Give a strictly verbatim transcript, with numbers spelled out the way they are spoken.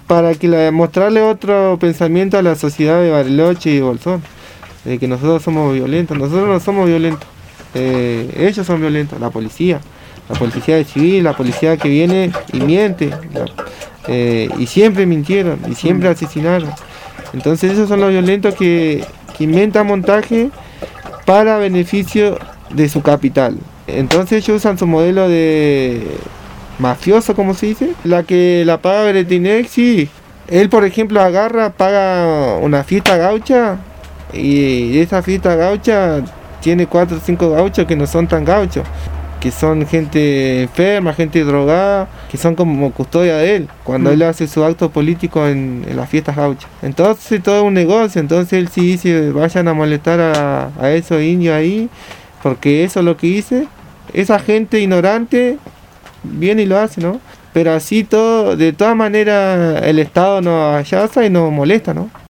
para que la, mostrarle otro pensamiento a la sociedad de Bariloche y Bolsón, de que nosotros somos violentos. Nosotros no somos violentos, eh, ellos son violentos, la policía, la policía civil, la policía que viene y miente, la, eh, y siempre mintieron, y siempre asesinaron. Entonces esos son los violentos que, que inventan montaje para beneficio de su capital. Entonces ellos usan su modelo de mafioso, como se dice, la que la paga Beretinex, sí. Él, por ejemplo, agarra, paga una fiesta gaucha, y esa fiesta gaucha tiene cuatro o cinco gauchos que no son tan gauchos, que son gente enferma, gente drogada, que son como custodia de él, cuando mm. él hace su acto político en, en las fiestas gauchas. Entonces todo es un negocio. Entonces él sí dice, vayan a molestar a, a esos indios ahí, porque eso es lo que hice. Esa gente ignorante viene y lo hace, ¿no? Pero así todo, de todas maneras, el Estado nos ayaza y nos molesta, ¿no?